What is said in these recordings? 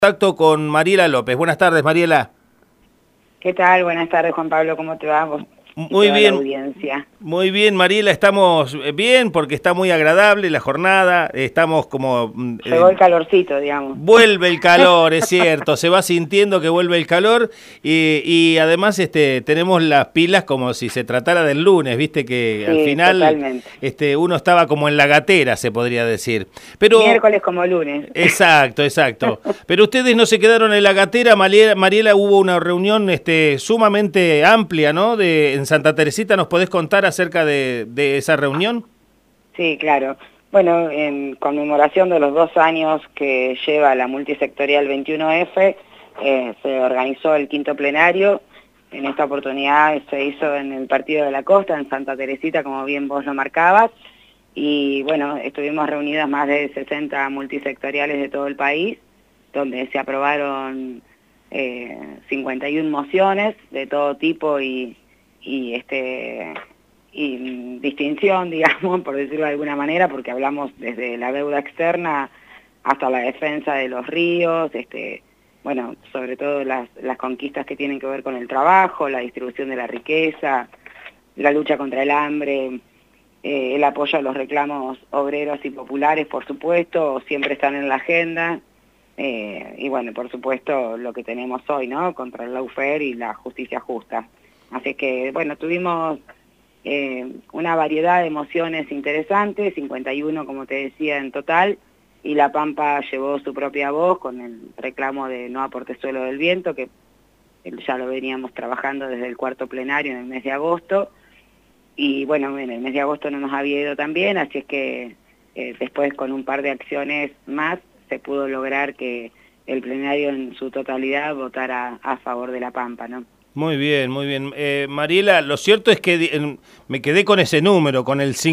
Contacto con Mariela López. Buenas tardes, Mariela. ¿Qué tal? Buenas tardes, Juan Pablo. ¿Cómo te va vos y Muy toda la bien, audiencia? muy bien, Mariela. Estamos bien porque está muy agradable la jornada. Estamos como... Llegó el calorcito, digamos. vuelve el calor, es cierto. Se va sintiendo que vuelve el calor y además tenemos las pilas como si se tratara del lunes, viste que al Sí, final totalmente. uno estaba como en la gatera, se podría decir. Pero... Miércoles como lunes. Exacto, exacto. Pero ustedes no se quedaron en la gatera, Mariela, hubo una reunión sumamente amplia, ¿no? En Santa Teresita, ¿nos podés contar acerca de esa reunión? Sí, claro. Bueno, en conmemoración de los 2 años que lleva la multisectorial 21F, se organizó el 5º plenario. En esta oportunidad se hizo en el Partido de la Costa, en Santa Teresita, como bien vos lo marcabas. Y bueno, estuvimos reunidas más de 60 multisectoriales de todo el país, donde se aprobaron 51 mociones de todo tipo y distinción, digamos, por decirlo de alguna manera, porque hablamos desde la deuda externa hasta la defensa de los ríos, bueno, sobre todo las conquistas que tienen que ver con el trabajo, la distribución de la riqueza, la lucha contra el hambre, el apoyo a los reclamos obreros y populares, por supuesto, siempre están en la agenda, y bueno, por supuesto, lo que tenemos hoy, ¿no?, contra el lawfare y la justicia justa. Así que, bueno, tuvimos una variedad de mociones interesantes, 51, como te decía, en total, y La Pampa llevó su propia voz con el reclamo de no aporte suelo del viento, que ya lo veníamos trabajando desde el 4º plenario en el mes de agosto, y bueno, en el mes de agosto no nos había ido tan bien, así es que después con un par de acciones más se pudo lograr que el plenario en su totalidad votara a favor de La Pampa, ¿no? Muy bien, muy bien. Mariela, lo cierto es que me quedé con ese número, con el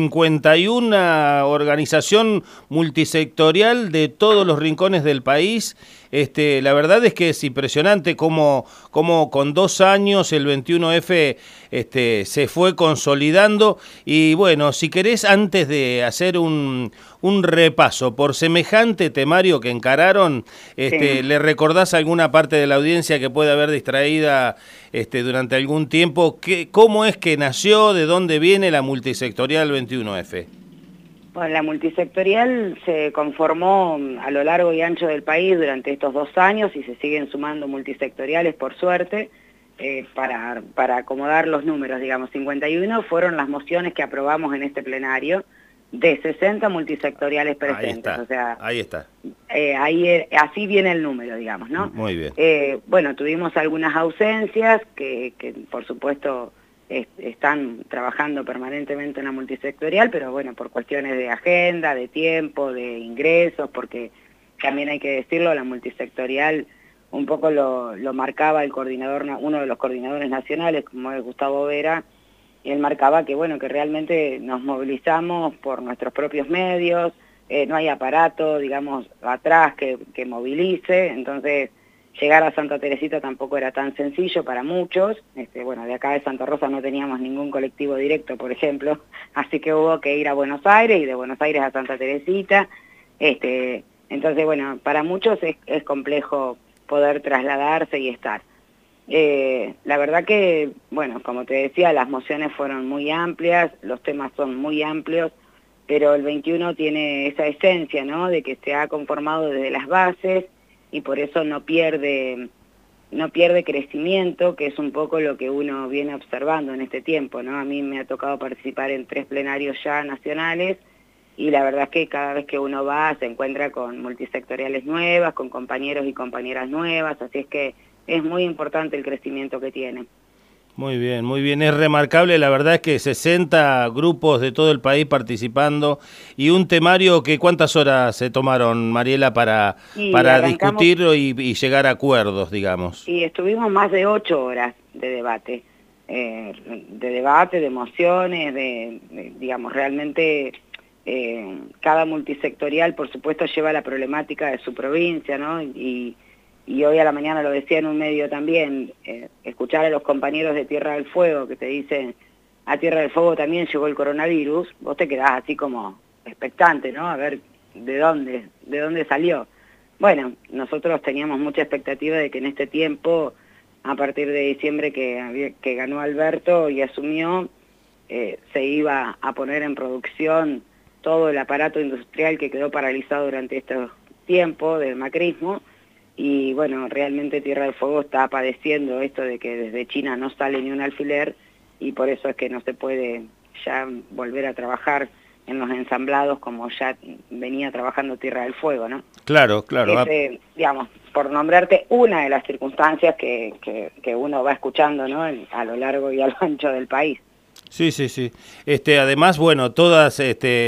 51 organización multisectorial de todos los rincones del país. La verdad es que es impresionante cómo con 2 años el 21F se fue consolidando. Y bueno, si querés, antes de hacer un repaso por semejante temario que encararon, Sí. ¿le recordás a alguna parte de la audiencia que pueda haber distraída durante algún tiempo? ¿Cómo es que nació, de dónde viene la multisectorial 21F? Bueno, la multisectorial se conformó a lo largo y ancho del país durante estos 2 años y se siguen sumando multisectoriales, por suerte, para acomodar los números, digamos. 51 fueron las mociones que aprobamos en este plenario de 60 multisectoriales presentes. O sea, ahí está. Así viene el número, digamos, ¿no? Muy bien. Bueno, tuvimos algunas ausencias que por supuesto están trabajando permanentemente en la multisectorial, pero bueno, por cuestiones de agenda, de tiempo, de ingresos, porque también hay que decirlo, la multisectorial un poco lo marcaba el coordinador, uno de los coordinadores nacionales, como es Gustavo Vera, y él marcaba que bueno, que realmente nos movilizamos por nuestros propios medios, no hay aparato, digamos, atrás que movilice, entonces llegar a Santa Teresita tampoco era tan sencillo para muchos. Bueno, de acá de Santa Rosa no teníamos ningún colectivo directo, por ejemplo, así que hubo que ir a Buenos Aires y de Buenos Aires a Santa Teresita. Entonces, bueno, para muchos es complejo poder trasladarse y estar. La verdad que, bueno, como te decía, las mociones fueron muy amplias, los temas son muy amplios, pero el 21 tiene esa esencia, ¿no?, de que se ha conformado desde las bases, y por eso no pierde crecimiento, que es un poco lo que uno viene observando en este tiempo, ¿no? A mí me ha tocado participar en 3 plenarios ya nacionales, y la verdad es que cada vez que uno va se encuentra con multisectoriales nuevas, con compañeros y compañeras nuevas, así es que es muy importante el crecimiento que tiene. Muy bien, es remarcable, la verdad es que 60 grupos de todo el país participando y un temario que ¿cuántas horas se tomaron, Mariela, para discutirlo y llegar a acuerdos, digamos? Y estuvimos más de 8 horas de debate, de mociones, digamos, realmente cada multisectorial, por supuesto, lleva la problemática de su provincia, ¿no? Y hoy a la mañana lo decía en un medio también, escuchar a los compañeros de Tierra del Fuego que te dicen, a Tierra del Fuego también llegó el coronavirus, vos te quedás así como expectante, ¿no? A ver de dónde salió. bueno, nosotros teníamos mucha expectativa de que en este tiempo, a partir de diciembre que ganó Alberto y asumió, se iba a poner en producción todo el aparato industrial que quedó paralizado durante estos tiempos del macrismo. Y bueno, realmente Tierra del Fuego está padeciendo esto de que desde China no sale ni un alfiler, y por eso es que no se puede ya volver a trabajar en los ensamblados como ya venía trabajando Tierra del Fuego, ¿no? Claro, claro. Digamos, por nombrarte una de las circunstancias que uno va escuchando, ¿no? A lo largo y a lo ancho del país. Sí, sí, sí. Además, bueno, todas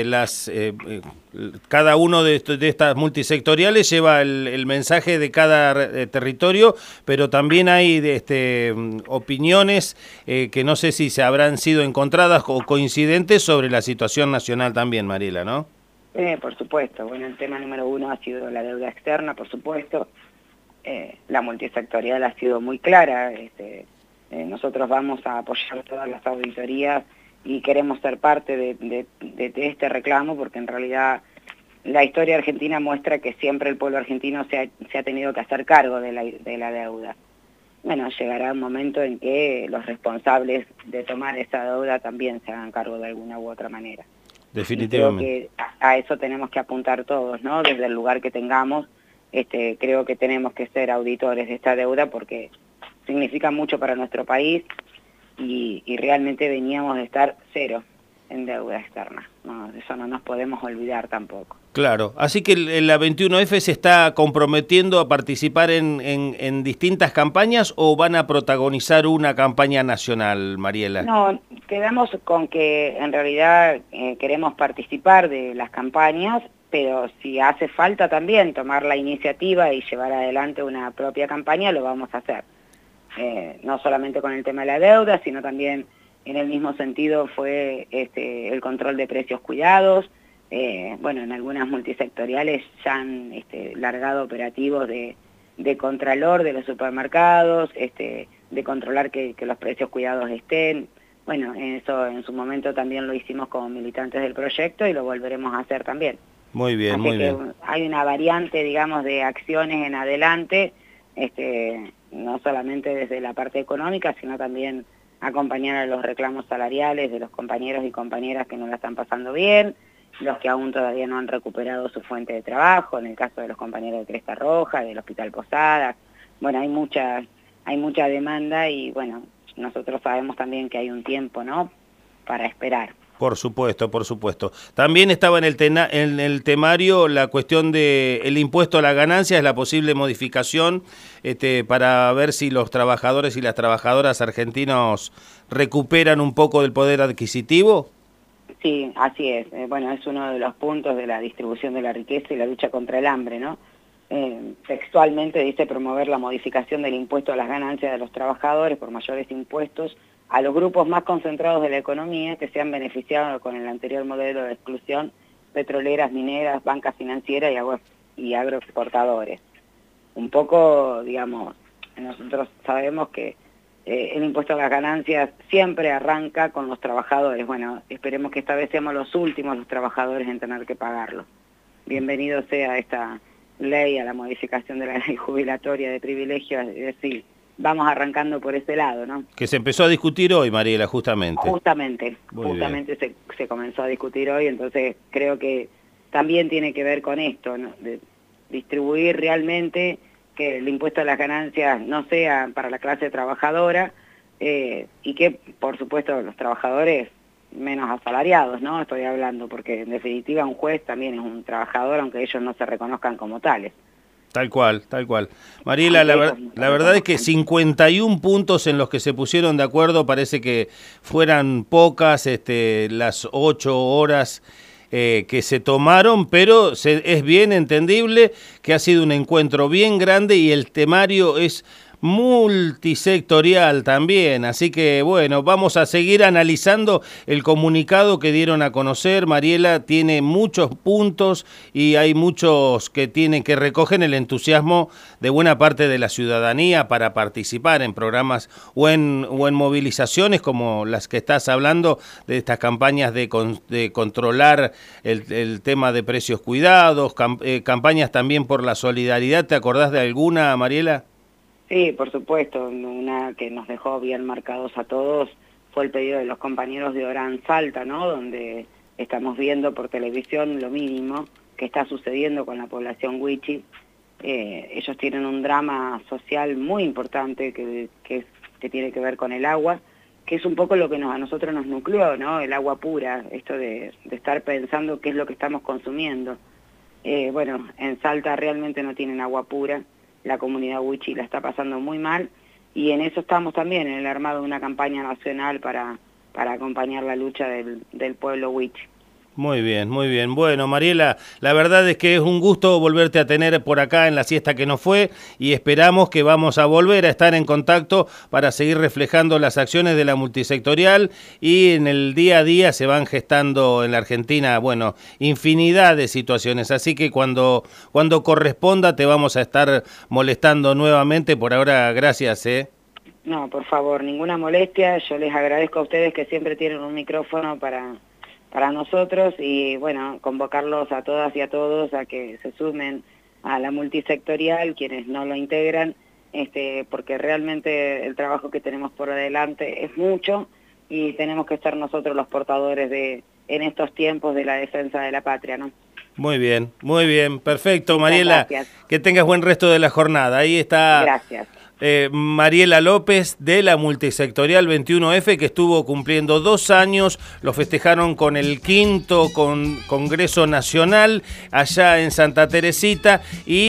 cada uno de estas multisectoriales lleva el mensaje de cada territorio, pero también hay opiniones que no sé si se habrán sido encontradas o coincidentes sobre la situación nacional también, Mariela, ¿no? Por supuesto. Bueno, el tema número uno ha sido la deuda externa, por supuesto. La multisectorial ha sido muy clara. Nosotros vamos a apoyar todas las auditorías y queremos ser parte de este reclamo, porque en realidad la historia argentina muestra que siempre el pueblo argentino se ha tenido que hacer cargo de la deuda. Bueno, llegará un momento en que los responsables de tomar esa deuda también se hagan cargo de alguna u otra manera. Definitivamente. Y creo que a eso tenemos que apuntar todos, ¿no? Desde el lugar que tengamos, creo que tenemos que ser auditores de esta deuda, porque significa mucho para nuestro país y realmente veníamos de estar cero en deuda externa. No, eso no nos podemos olvidar tampoco. Claro, así que la 21F se está comprometiendo a participar en distintas campañas, ¿o van a protagonizar una campaña nacional, Mariela? No, quedamos con que en realidad queremos participar de las campañas, pero si hace falta también tomar la iniciativa y llevar adelante una propia campaña, lo vamos a hacer. No solamente con el tema de la deuda, sino también en el mismo sentido fue el control de precios cuidados. Bueno, en algunas multisectoriales ya han largado operativos de contralor de los supermercados, de controlar que los precios cuidados estén. Bueno, eso en su momento también lo hicimos como militantes del proyecto y lo volveremos a hacer también. Muy bien, Así muy que bien. hay una variante, digamos, de acciones en adelante, no solamente desde la parte económica, sino también acompañar a los reclamos salariales de los compañeros y compañeras que no la están pasando bien, los que aún todavía no han recuperado su fuente de trabajo, en el caso de los compañeros de Cresta Roja, del Hospital Posadas. Bueno, hay mucha demanda y bueno, nosotros sabemos también que hay un tiempo, ¿no?, para esperar. Por supuesto, por supuesto. También estaba en el temario la cuestión de el impuesto a las ganancias, la posible modificación para ver si los trabajadores y las trabajadoras argentinos recuperan un poco del poder adquisitivo. Sí, así es. Bueno, es uno de los puntos de la distribución de la riqueza y la lucha contra el hambre, ¿no? Textualmente dice promover la modificación del impuesto a las ganancias de los trabajadores por mayores impuestos a los grupos más concentrados de la economía que se han beneficiado con el anterior modelo de exclusión: petroleras, mineras, bancas financieras y agroexportadores. Un poco, digamos, nosotros sabemos que el impuesto a las ganancias siempre arranca con los trabajadores. Bueno, esperemos que esta vez seamos los últimos los trabajadores en tener que pagarlo. Bienvenido sea esta ley a la modificación de la ley jubilatoria de privilegios, es decir, vamos arrancando por ese lado, ¿no? Que se empezó a discutir hoy, Mariela, justamente. Justamente se comenzó a discutir hoy, entonces creo que también tiene que ver con esto, ¿no?, de distribuir realmente, que el impuesto a las ganancias no sea para la clase trabajadora y que, por supuesto, los trabajadores menos asalariados, ¿no? Estoy hablando, porque en definitiva un juez también es un trabajador, aunque ellos no se reconozcan como tales. Tal cual, tal cual. Mariela, la verdad es que 51 puntos en los que se pusieron de acuerdo, parece que fueran pocas las 8 horas que se tomaron, pero es bien entendible que ha sido un encuentro bien grande y el temario es multisectorial también, así que bueno, vamos a seguir analizando el comunicado que dieron a conocer. Mariela, tiene muchos puntos y hay muchos que recogen el entusiasmo de buena parte de la ciudadanía para participar en programas o en movilizaciones como las que estás hablando, de estas campañas de controlar el tema de precios cuidados, campañas también por la solidaridad. ¿Te acordás de alguna, Mariela? Sí, por supuesto, una que nos dejó bien marcados a todos fue el pedido de los compañeros de Orán Salta, ¿no? Donde estamos viendo por televisión lo mínimo que está sucediendo con la población wichi. Ellos tienen un drama social muy importante que tiene que ver con el agua, que es un poco lo que a nosotros nos nucleó, ¿no? El agua pura, esto de estar pensando qué es lo que estamos consumiendo. Bueno, en Salta realmente no tienen agua pura. La comunidad wichi la está pasando muy mal y en eso estamos también, en el armado de una campaña nacional para acompañar la lucha del pueblo wichi. Muy bien, muy bien. Bueno, Mariela, la verdad es que es un gusto volverte a tener por acá en la siesta que nos fue y esperamos que vamos a volver a estar en contacto para seguir reflejando las acciones de la multisectorial, y en el día a día se van gestando en la Argentina, bueno, infinidad de situaciones. Así que cuando corresponda te vamos a estar molestando nuevamente. Por ahora, gracias, No, por favor, ninguna molestia. Yo les agradezco a ustedes que siempre tienen un micrófono para nosotros y bueno, convocarlos a todas y a todos a que se sumen a la multisectorial, quienes no lo integran, porque realmente el trabajo que tenemos por delante es mucho y tenemos que ser nosotros los portadores en estos tiempos de la defensa de la patria, ¿no? Muy bien, perfecto, Mariela. Gracias. Que tengas buen resto de la jornada. Ahí está. Gracias. Mariela López de la Multisectorial 21F, que estuvo cumpliendo 2 años, lo festejaron con el 5º Congreso Nacional allá en Santa Teresita y